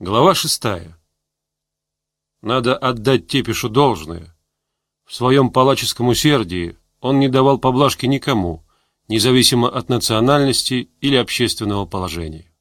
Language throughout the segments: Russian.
Глава 6. Надо отдать Тепишу должное. В своем палаческом усердии он не давал поблажки никому, независимо от национальности или общественного положения.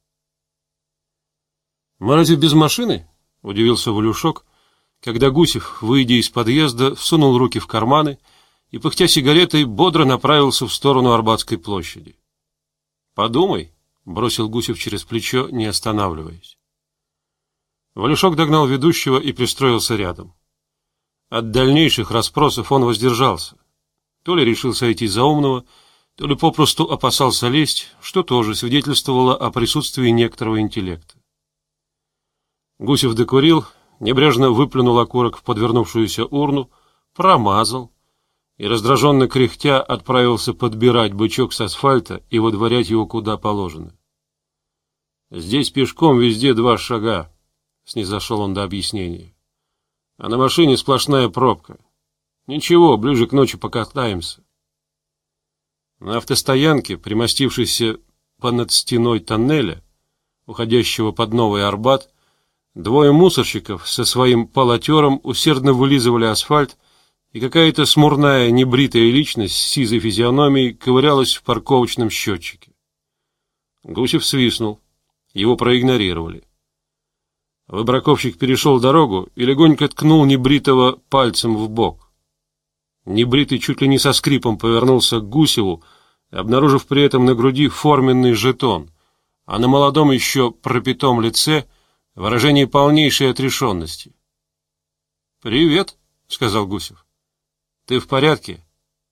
«Мы разве без машины?» — удивился Валюшок, когда Гусев, выйдя из подъезда, всунул руки в карманы и, пыхтя сигаретой, бодро направился в сторону Арбатской площади. «Подумай», — бросил Гусев через плечо, не останавливаясь. Валюшок догнал ведущего и пристроился рядом. От дальнейших расспросов он воздержался. То ли решил сойти за умного, то ли попросту опасался лезть, что тоже свидетельствовало о присутствии некоторого интеллекта. Гусев докурил, небрежно выплюнул окурок в подвернувшуюся урну, промазал и, раздраженно кряхтя, отправился подбирать бычок с асфальта и выдворять его куда положено. «Здесь пешком везде 2 шага», — снизошел он до объяснения. «А на машине сплошная пробка. Ничего, ближе к ночи покатаемся». На автостоянке, примостившейся понад стеной тоннеля, уходящего под Новый Арбат, 2 мусорщиков со своим полотером усердно вылизывали асфальт, и какая-то смурная небритая личность с сизой физиономией ковырялась в парковочном счетчике. Гусев свистнул. Его проигнорировали. Выбраковщик перешел дорогу и легонько ткнул небритого пальцем в бок. Небритый чуть ли не со скрипом повернулся к Гусеву, обнаружив при этом на груди форменный жетон, а на молодом еще пропитом лице выражение полнейшей отрешенности. «Привет», — сказал Гусев. «Ты в порядке?»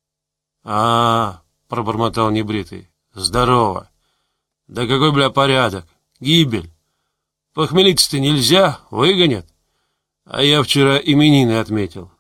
Пробормотал небритый. «Здорово. Да какой, бля, порядок? Гибель. Похмелиться-то нельзя, выгонят. А я вчера именины отметил.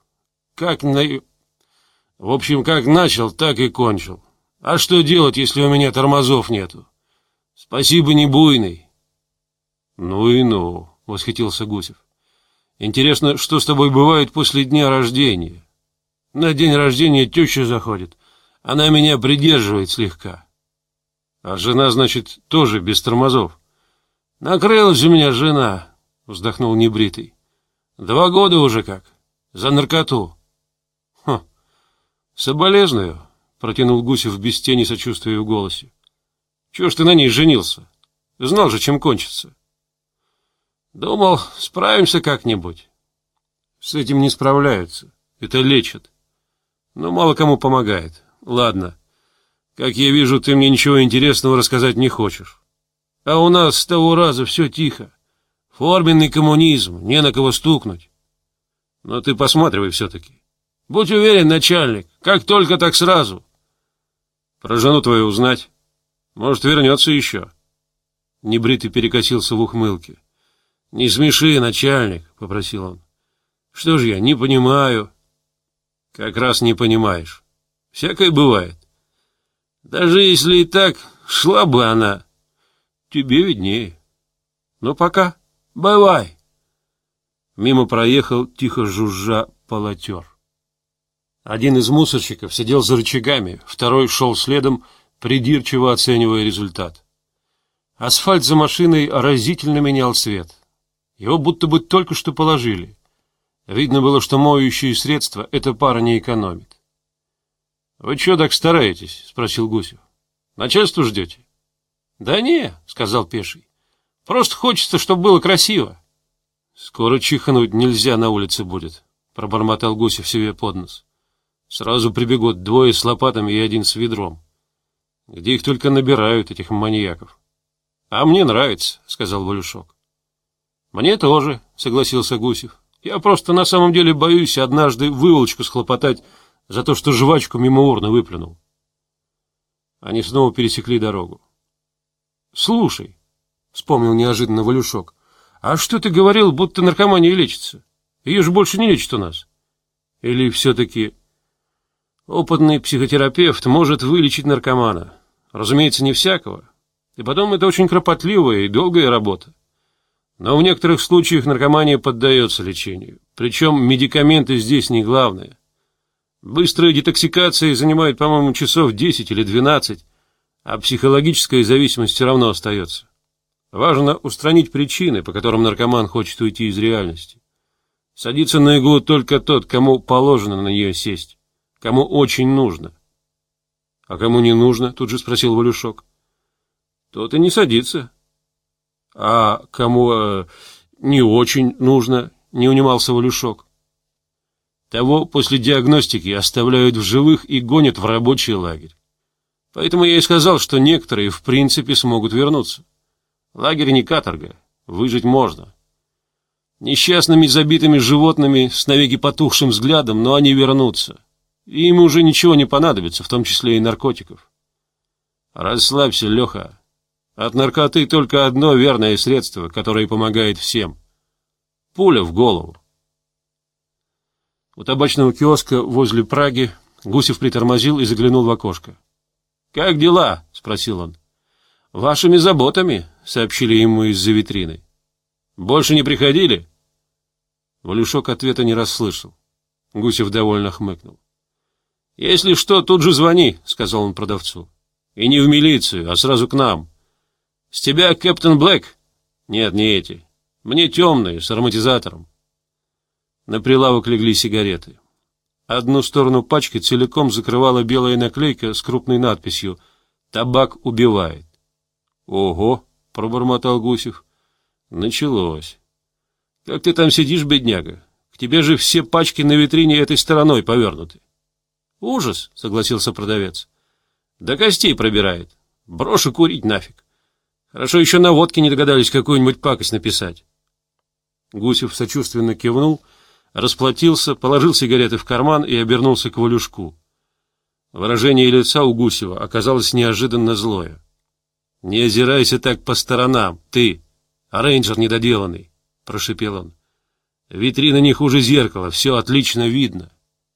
В общем, как начал, так и кончил. А что делать, если у меня тормозов нету? Спасибо, не буйный». «Ну и ну», — восхитился Гусев. «Интересно, что с тобой бывает после дня рождения? На день рождения теща заходит. Она меня придерживает слегка. А жена, значит, тоже без тормозов?» «Накрылась у меня жена», — вздохнул небритый. 2 года уже как. За наркоту». «Хм, соболезную», — протянул Гусев без тени сочувствия в голосе. «Чего ж ты на ней женился? Знал же, чем кончится». «Думал, справимся как-нибудь». «С этим не справляются. Это лечат. Но мало кому помогает. Ладно. Как я вижу, ты мне ничего интересного рассказать не хочешь. А у нас с того раза все тихо. Форменный коммунизм, не на кого стукнуть. Но ты посматривай все-таки. Будь уверен, начальник, как только, так сразу. Про жену твою узнать. Может, вернется еще». Небритый перекосился в ухмылке. «Не смеши, начальник», — попросил он. «Что ж я, не понимаю». «Как раз не понимаешь. Всякое бывает. Даже если и так, шла бы она. Тебе виднее. Ну, пока. Бывай». Мимо проехал, тихо жужжа, полотер. Один из мусорщиков сидел за рычагами, второй шел следом, придирчиво оценивая результат. Асфальт за машиной разительно менял цвет. Его будто бы только что положили. Видно было, что моющие средства эта пара не экономит. «Вы чего так стараетесь?» — спросил Гусев. «Начальство ждете?» «Да не», — сказал пеший. «Просто хочется, чтобы было красиво». «Скоро чихнуть нельзя на улице будет», — пробормотал Гусев себе под нос. «Сразу прибегут 2 с лопатами и 1 с ведром. Где их только набирают, этих маньяков». «А мне нравится», — сказал Валюшок. «Мне тоже», — согласился Гусев. «Я просто на самом деле боюсь однажды выволочку схлопотать за то, что жвачку мимо урны выплюнул». Они снова пересекли дорогу. «Слушай», — вспомнил неожиданно Валюшок, «а что ты говорил, будто наркомания лечится? Ее же больше не лечат у нас. Или все-таки опытный психотерапевт может вылечить наркомана? Разумеется, не всякого. И потом это очень кропотливая и долгая работа. Но в некоторых случаях наркомания поддается лечению. Причем медикаменты здесь не главное. Быстрая детоксикация занимает, по-моему, часов 10 или 12, а психологическая зависимость все равно остается. Важно устранить причины, по которым наркоман хочет уйти из реальности. Садится на иглу только тот, кому положено на нее сесть, кому очень нужно. — А кому не нужно? — тут же спросил Валюшок. — Тот и не садится. — А кому не очень нужно? — не унимался Валюшок. — Того после диагностики оставляют в живых и гонят в рабочий лагерь. Поэтому я и сказал, что некоторые в принципе смогут вернуться. Лагерь не каторга, выжить можно. Несчастными забитыми животными с навеки потухшим взглядом, но они вернутся. И им уже ничего не понадобится, в том числе и наркотиков. Расслабься, Леха. От наркоты только одно верное средство, которое помогает всем. Пуля в голову. У табачного киоска возле Праги Гусев притормозил и заглянул в окошко. — Как дела? — спросил он. — Вашими заботами, — сообщили ему из-за витрины. — Больше не приходили? Валюшок ответа не расслышал. Гусев довольно хмыкнул. — Если что, тут же звони, — сказал он продавцу. — И не в милицию, а сразу к нам. — С тебя Кэптен Блэк? — Нет, не эти. Мне темные, с ароматизатором. На прилавок легли сигареты. Одну сторону пачки целиком закрывала белая наклейка с крупной надписью «Табак убивает». «Ого!» — пробормотал Гусев. «Началось. Как ты там сидишь, бедняга? К тебе же все пачки на витрине этой стороной повернуты». «Ужас!» — согласился продавец. «До костей пробирает. Брошу курить нафиг. Хорошо еще на водке не догадались какую-нибудь пакость написать». Гусев сочувственно кивнул, расплатился, положил сигареты в карман и обернулся к Валюшку. Выражение лица у Гусева оказалось неожиданно злое. — Не озирайся так по сторонам, ты, рейнджер недоделанный, — прошипел он. — Витрина не хуже зеркала, все отлично видно.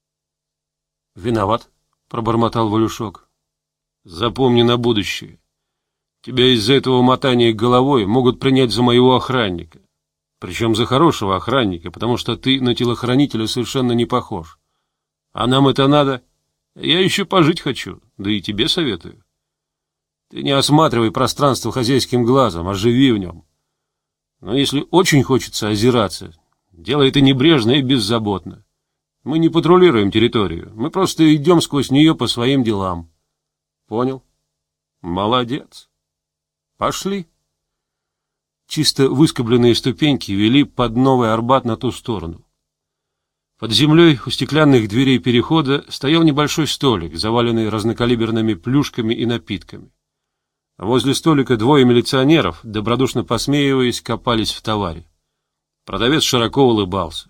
— Виноват, — пробормотал Валюшок. — Запомни на будущее. Тебя из-за этого мотания головой могут принять за моего охранника. Причем за хорошего охранника, потому что ты на телохранителя совершенно не похож. А нам это надо? Я еще пожить хочу, да и тебе советую. Ты не осматривай пространство хозяйским глазом, а живи в нем. Но если очень хочется озираться, делай это небрежно и беззаботно. Мы не патрулируем территорию, мы просто идем сквозь нее по своим делам. Понял? Молодец. Пошли. Чисто выскобленные ступеньки вели под Новый Арбат на ту сторону. Под землей у стеклянных дверей перехода стоял небольшой столик, заваленный разнокалиберными плюшками и напитками. Возле столика двое милиционеров, добродушно посмеиваясь, копались в товаре. Продавец широко улыбался.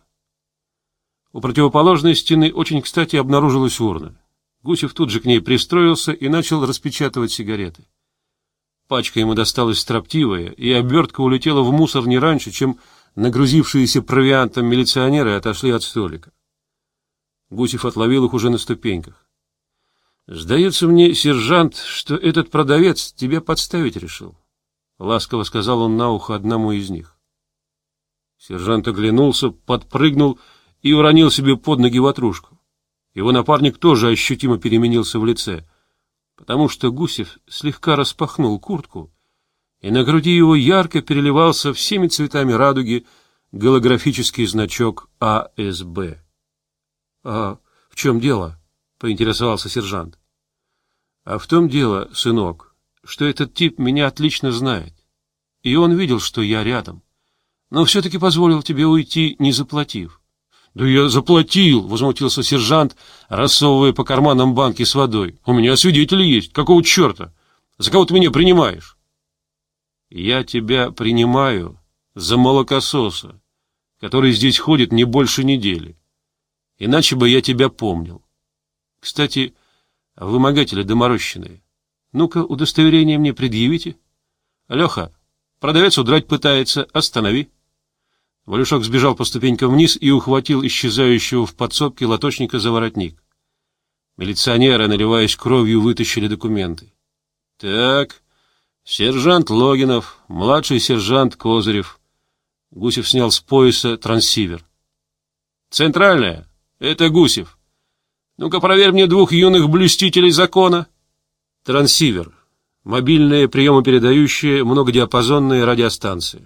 У противоположной стены очень кстати обнаружилась урна. Гусев тут же к ней пристроился и начал распечатывать сигареты. Пачка ему досталась строптивая, и обертка улетела в мусор не раньше, чем нагрузившиеся провиантом милиционеры отошли от столика. Гусев отловил их уже на ступеньках. — Сдается мне, сержант, что этот продавец тебя подставить решил, — ласково сказал он на ухо одному из них. Сержант оглянулся, подпрыгнул и уронил себе под ноги ватрушку. Его напарник тоже ощутимо переменился в лице, потому что Гусев слегка распахнул куртку, и на груди его ярко переливался всеми цветами радуги голографический значок АСБ. — А в чем дело? — поинтересовался сержант. — А в том дело, сынок, что этот тип меня отлично знает, и он видел, что я рядом, но все-таки позволил тебе уйти, не заплатив. — Да я заплатил, — возмутился сержант, рассовывая по карманам банки с водой. — У меня свидетели есть. Какого черта? За кого ты меня принимаешь? — Я тебя принимаю за молокососа, который здесь ходит не больше недели. Иначе бы я тебя помнил. Кстати, вымогатели доморощенные. Ну-ка, удостоверение мне предъявите. Леха, продавец удрать пытается, останови. Валюшок сбежал по ступенькам вниз и ухватил исчезающего в подсобке лоточника за воротник. Милиционеры, наливаясь кровью, вытащили документы. — Так, сержант Логинов, младший сержант Козырев. Гусев снял с пояса трансивер. — Центральная, это Гусев. Ну-ка, проверь мне двух юных блюстителей закона. Трансивер. Мобильные приемопередающие многодиапазонные радиостанции.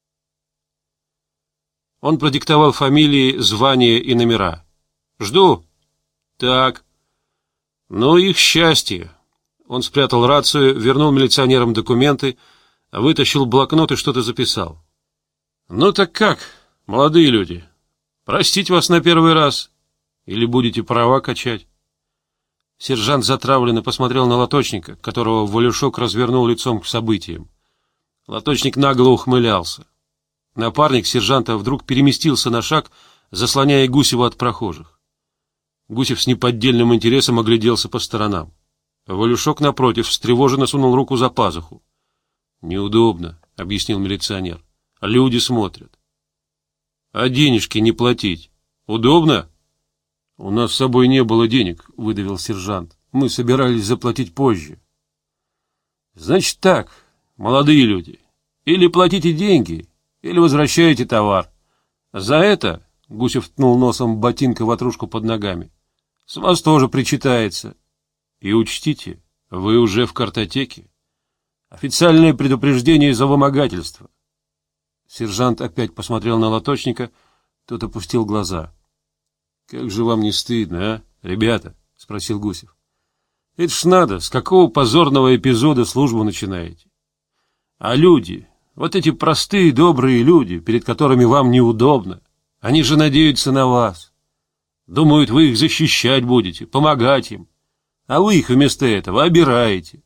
Он продиктовал фамилии, звания и номера. «Жду». «Так». «Ну, их счастье». Он спрятал рацию, вернул милиционерам документы, вытащил блокнот и что-то записал. «Ну так как, молодые люди, простить вас на первый раз? Или будете права качать?» Сержант затравленно посмотрел на лоточника, которого Валюшок развернул лицом к событиям. Лоточник нагло ухмылялся. Напарник сержанта вдруг переместился на шаг, заслоняя Гусева от прохожих. Гусев с неподдельным интересом огляделся по сторонам. Валюшок, напротив, встревоженно сунул руку за пазуху. «Неудобно», — объяснил милиционер. «Люди смотрят». «А денежки не платить? Удобно?» «У нас с собой не было денег», — выдавил сержант. «Мы собирались заплатить позже». «Значит так, молодые люди, или платите деньги, или возвращаете товар. За это, — Гусев ткнул носом ботинка ватрушку под ногами, — с вас тоже причитается. И учтите, вы уже в картотеке. Официальное предупреждение за вымогательство». Сержант опять посмотрел на лоточника, тот опустил глаза. «Как же вам не стыдно, а, ребята?» — спросил Гусев. «Это ж надо, с какого позорного эпизода службу начинаете? А люди, вот эти простые добрые люди, перед которыми вам неудобно, они же надеются на вас. Думают, вы их защищать будете, помогать им, а вы их вместо этого обираете».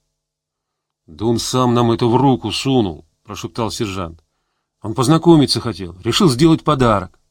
«Да он сам нам это в руку сунул», — прошептал сержант. «Он познакомиться хотел, решил сделать подарок».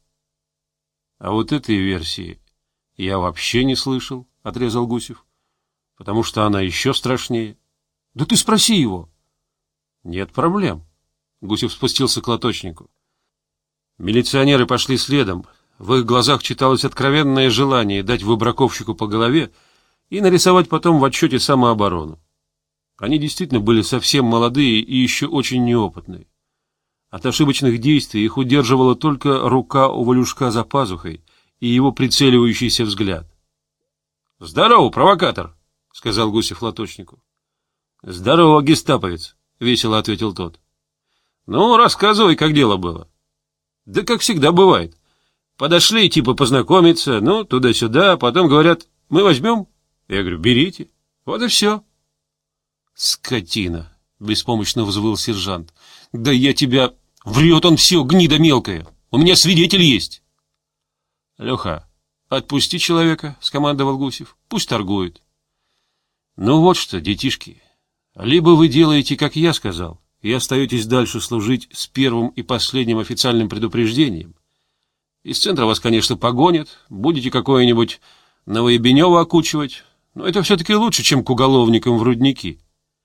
«А вот этой версии я вообще не слышал», — отрезал Гусев, «потому что она еще страшнее». «Да ты спроси его». «Нет проблем». Гусев спустился к лоточнику. Милиционеры пошли следом. В их глазах читалось откровенное желание дать выбраковщику по голове и нарисовать потом в отчете самооборону. Они действительно были совсем молодые и еще очень неопытные. От ошибочных действий их удерживала только рука у Валюшка за пазухой и его прицеливающийся взгляд. — Здорово, провокатор! — сказал Гусев лоточнику. — Здорово, гестаповец! — весело ответил тот. — Ну, рассказывай, как дело было. — Да как всегда бывает. Подошли типа познакомиться, ну, туда-сюда, потом говорят, мы возьмем? Я говорю, берите. Вот и все. — Скотина! — беспомощно взвыл сержант. — Да я тебя... Врет он все, гнида мелкая. У меня свидетель есть. — Леха, отпусти человека, — скомандовал Гусев. — Пусть торгует. — Ну вот что, детишки, либо вы делаете, как я сказал, и остаетесь дальше служить с первым и последним официальным предупреждением. Из центра вас, конечно, погонят, будете какое-нибудь Новоебенево окучивать, но это все-таки лучше, чем к уголовникам в рудники.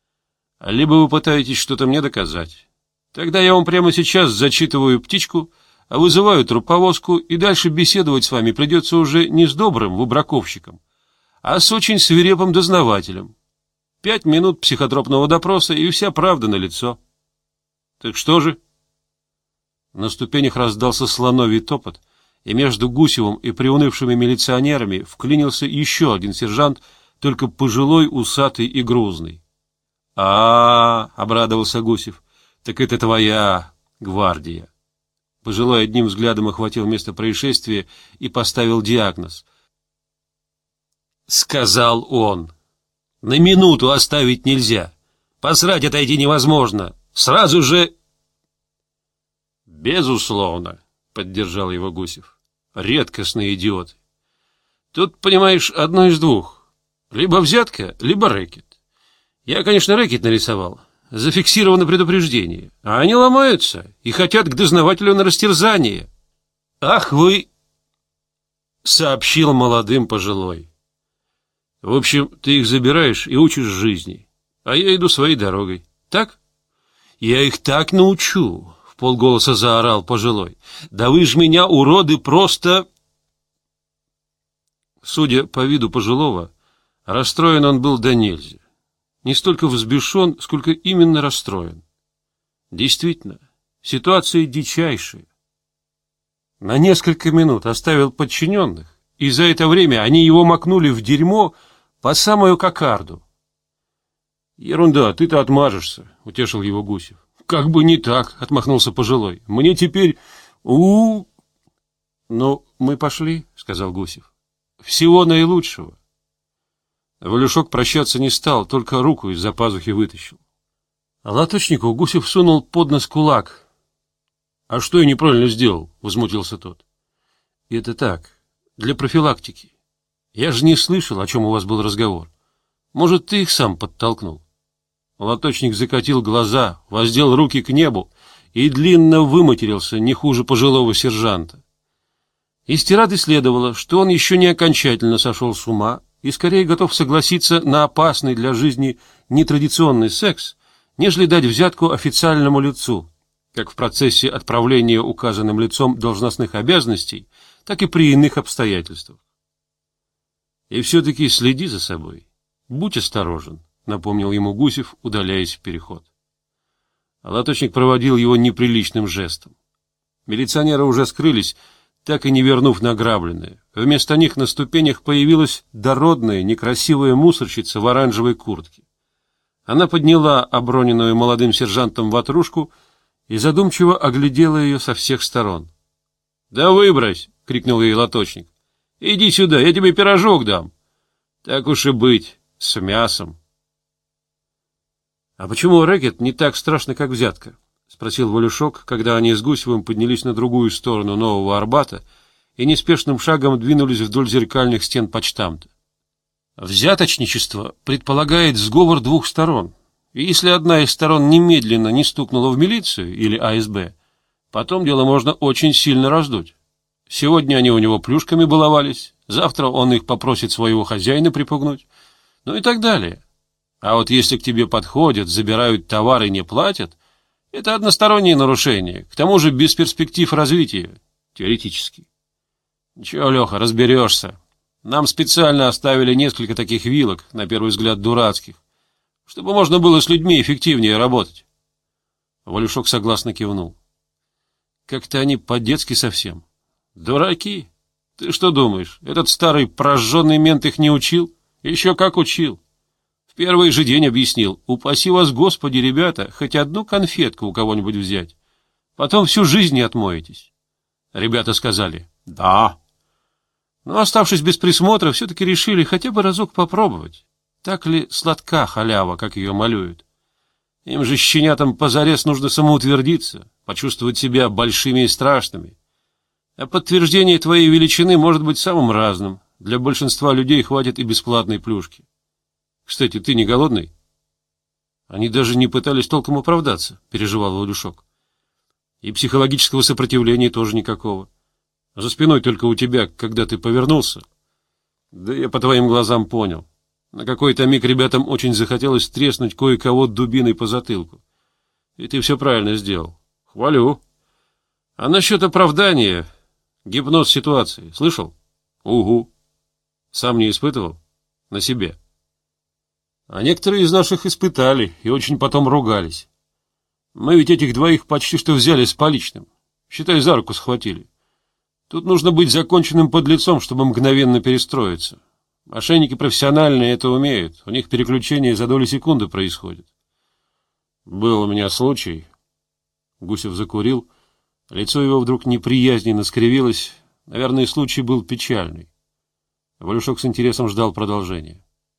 Либо вы пытаетесь что-то мне доказать. Тогда я вам прямо сейчас зачитываю птичку, а вызываю труповозку, и дальше беседовать с вами придется уже не с добрым выбраковщиком, а с очень свирепым дознавателем. 5 минут психотропного допроса, и вся правда налицо. Так что же? На ступенях раздался слоновий топот, и между Гусевым и приунывшими милиционерами вклинился еще один сержант, только пожилой, усатый и грузный. — обрадовался Гусев. Так это твоя гвардия. Пожилой одним взглядом охватил место происшествия и поставил диагноз. Сказал он. На минуту оставить нельзя. Посрать отойти невозможно. Сразу же... Безусловно, поддержал его Гусев. Редкостные идиоты. Тут, понимаешь, одно из двух. Либо взятка, либо рэкет. Я, конечно, рэкет нарисовал. Зафиксировано предупреждение. А они ломаются и хотят к дознавателю на растерзание. — Ах вы! — сообщил молодым пожилой. — В общем, ты их забираешь и учишь жизни, а я иду своей дорогой. Так? — Я их так научу! — вполголоса заорал пожилой. — Да вы ж меня, уроды, просто... Судя по виду пожилого, расстроен он был до нельзя. Не столько взбешен, сколько именно расстроен. Действительно, ситуация дичайшая. На несколько минут оставил подчиненных, и за это время они его макнули в дерьмо по самую кокарду. Ерунда, ты-то отмажешься, утешил его Гусев. Как бы не так, отмахнулся пожилой. Мне теперь... Ну, мы пошли, сказал Гусев. Всего наилучшего. Валюшок прощаться не стал, только руку из-за пазухи вытащил. А лоточнику Гусев сунул под нос кулак. — А что я неправильно сделал? — возмутился тот. — Это так, для профилактики. Я же не слышал, о чем у вас был разговор. Может, ты их сам подтолкнул? Лоточник закатил глаза, воздел руки к небу и длинно выматерился, не хуже пожилого сержанта. Из тирады следовало, что он еще не окончательно сошел с ума и скорее готов согласиться на опасный для жизни нетрадиционный секс, нежели дать взятку официальному лицу, как в процессе отправления указанным лицом должностных обязанностей, так и при иных обстоятельствах. И все-таки следи за собой, будь осторожен, напомнил ему Гусев, удаляясь в переход. Лоточник проводил его неприличным жестом. Милиционеры уже скрылись, так и не вернув награбленное. Вместо них на ступенях появилась дородная, некрасивая мусорщица в оранжевой куртке. Она подняла оброненную молодым сержантом ватрушку и задумчиво оглядела ее со всех сторон. — Да выбрось! — крикнул ей лоточник. — Иди сюда, я тебе пирожок дам. — Так уж и быть, с мясом. — А почему рэкет не так страшно, как взятка? — спросил Валюшок, когда они с Гусевым поднялись на другую сторону Нового Арбата и неспешным шагом двинулись вдоль зеркальных стен почтамта. Взяточничество предполагает сговор двух сторон, и если одна из сторон немедленно не стукнула в милицию или АСБ, потом дело можно очень сильно раздуть. Сегодня они у него плюшками баловались, завтра он их попросит своего хозяина припугнуть, ну и так далее. А вот если к тебе подходят, забирают товар и не платят, это одностороннее нарушение, к тому же без перспектив развития, теоретически. Ничего, Леха, разберешься. Нам специально оставили несколько таких вилок, на первый взгляд дурацких, чтобы можно было с людьми эффективнее работать. Валюшок согласно кивнул. Как-то они по-детски совсем. Дураки. Ты что думаешь, этот старый прожженный мент их не учил? Еще как учил. В первый же день объяснил: упаси вас, Господи, ребята, хоть одну конфетку у кого-нибудь взять. Потом всю жизнь не отмоетесь. Ребята сказали: да. Но, оставшись без присмотра, все-таки решили хотя бы разок попробовать. Так ли сладка халява, как ее малюют? Им же, щенятам, позарез нужно самоутвердиться, почувствовать себя большими и страшными. А подтверждение твоей величины может быть самым разным. Для большинства людей хватит и бесплатной плюшки. Кстати, ты не голодный? Они даже не пытались толком оправдаться, переживал Валюшок. И психологического сопротивления тоже никакого. За спиной только у тебя, когда ты повернулся. Да я по твоим глазам понял. На какой-то миг ребятам очень захотелось треснуть кое-кого дубиной по затылку. И ты все правильно сделал. Хвалю. А насчет оправдания... Гипноз ситуации. Слышал? Угу. Сам не испытывал? На себе. А некоторые из наших испытали и очень потом ругались. Мы ведь этих двоих почти что взяли с поличным. Считай, за руку схватили. Тут нужно быть законченным подлецом, чтобы мгновенно перестроиться. Мошенники профессиональные это умеют. У них переключение за доли секунды происходит. Был у меня случай. Гусев закурил. Лицо его вдруг неприязненно скривилось. Наверное, случай был печальный. Валюшок с интересом ждал продолжения.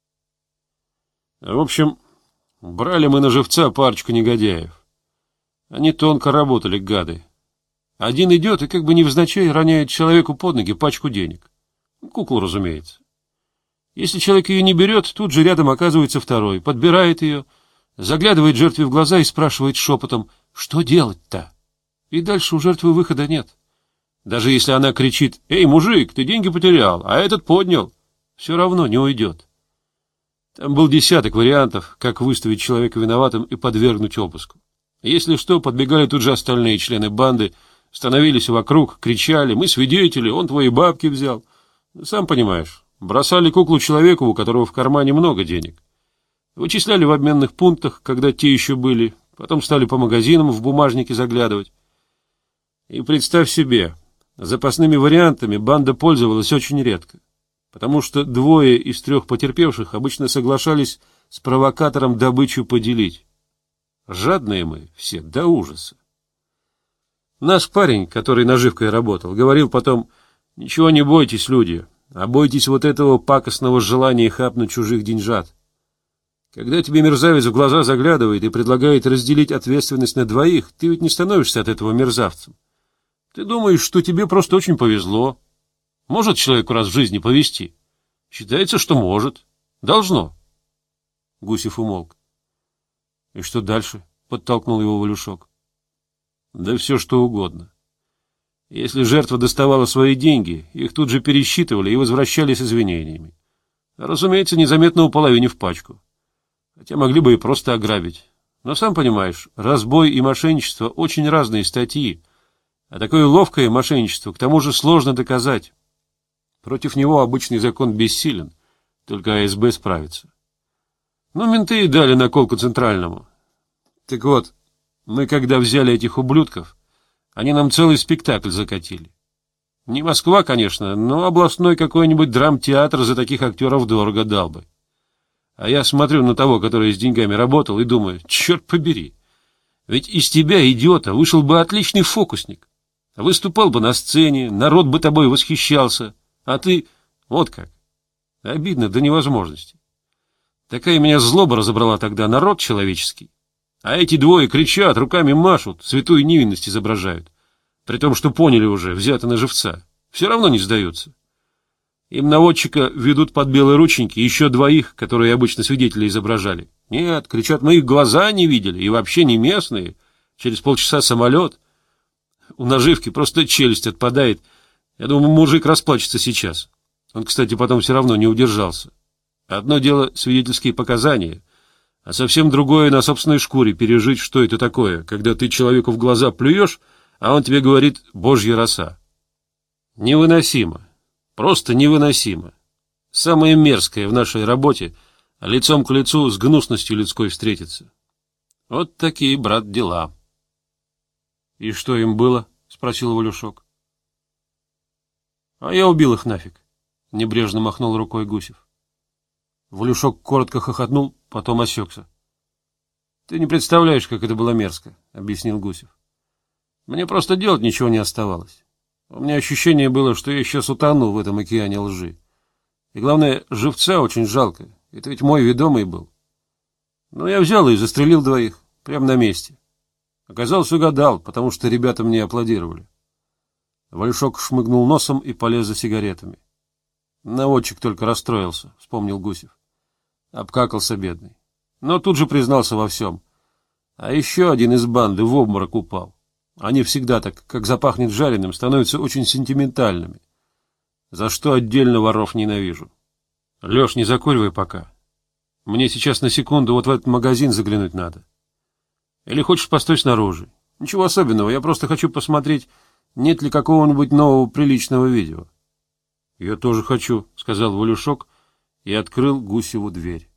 В общем, брали мы на живца парочку негодяев. Они тонко работали, гады. Один идет и как бы невзначай роняет человеку под ноги пачку денег. Куклу, разумеется. Если человек ее не берет, тут же рядом оказывается второй, подбирает ее, заглядывает жертве в глаза и спрашивает шепотом: что делать-то? И дальше у жертвы выхода нет. Даже если она кричит: «Эй, мужик, ты деньги потерял, а этот поднял», все равно не уйдет. Там был десяток вариантов, как выставить человека виноватым и подвергнуть обыску. Если что, подбегали тут же остальные члены банды, становились вокруг, кричали: «Мы свидетели, он твои бабки взял». Сам понимаешь, бросали куклу человеку, у которого в кармане много денег. Вычисляли в обменных пунктах, когда те еще были, потом стали по магазинам в бумажнике заглядывать. И представь себе, запасными вариантами банда пользовалась очень редко, потому что двое из трех потерпевших обычно соглашались с провокатором добычу поделить. Жадные мы все до ужаса. Наш парень, который наживкой работал, говорил потом: «Ничего не бойтесь, люди, а бойтесь вот этого пакостного желания хапнуть чужих деньжат. Когда тебе мерзавец в глаза заглядывает и предлагает разделить ответственность на двоих, ты ведь не становишься от этого мерзавцем. Ты думаешь, что тебе просто очень повезло. Может человеку раз в жизни повезти? Считается, что может. Должно». Гусев умолк. — И что дальше? — подтолкнул его Валюшок. — Да все что угодно. Если жертва доставала свои деньги, их тут же пересчитывали и возвращали с извинениями. Разумеется, незаметно уполовинив пачку. Хотя могли бы и просто ограбить. Но сам понимаешь, разбой и мошенничество — очень разные статьи, а такое ловкое мошенничество к тому же сложно доказать. Против него обычный закон бессилен, только АСБ справится. Ну, менты и дали наколку Центральному. Так вот, мы когда взяли этих ублюдков, они нам целый спектакль закатили. Не Москва, конечно, но областной какой-нибудь драмтеатр за таких актеров дорого дал бы. А я смотрю на того, который с деньгами работал, и думаю: черт побери, ведь из тебя, идиота, вышел бы отличный фокусник. Выступал бы на сцене, народ бы тобой восхищался, а ты вот как. Обидно до невозможности. Такая меня злоба разобрала тогда, народ человеческий. А эти двое кричат, руками машут, святую невинность изображают. При том, что поняли уже, взято на живца. Все равно не сдаются. Им наводчика ведут под белые рученьки еще двоих, которые обычно свидетели изображали. Нет, кричат, мы их глаза не видели, и вообще не местные. Через полчаса самолет. У наживки просто челюсть отпадает. Я думаю, мужик расплачется сейчас. Он, кстати, потом все равно не удержался. Одно дело свидетельские показания, а совсем другое на собственной шкуре пережить, что это такое, когда ты человеку в глаза плюешь, а он тебе говорит: «Божья роса». Невыносимо. Просто невыносимо. Самое мерзкое в нашей работе — лицом к лицу с гнусностью людской встретиться. Вот такие, брат, дела. — И что им было? — спросил Валюшок. — А я убил их нафиг, — небрежно махнул рукой Гусев. Валюшок коротко хохотнул, потом осекся. — Ты не представляешь, как это было мерзко, — объяснил Гусев. — Мне просто делать ничего не оставалось. У меня ощущение было, что я сейчас утону в этом океане лжи. И главное, живца очень жалко. Это ведь мой ведомый был. Но я взял и застрелил двоих, прямо на месте. Оказалось, угадал, потому что ребята мне аплодировали. Валюшок шмыгнул носом и полез за сигаретами. Наводчик только расстроился, вспомнил Гусев. Обкакался бедный. Но тут же признался во всем. А еще один из банды в обморок упал. Они всегда так, как запахнет жареным, становятся очень сентиментальными. За что отдельно воров ненавижу. Леш, не закуривай пока. Мне сейчас на секунду вот в этот магазин заглянуть надо. Или хочешь, постой снаружи. Ничего особенного, я просто хочу посмотреть, нет ли какого-нибудь нового приличного видео. — Я тоже хочу, — сказал Валюшок и открыл Гусеву дверь.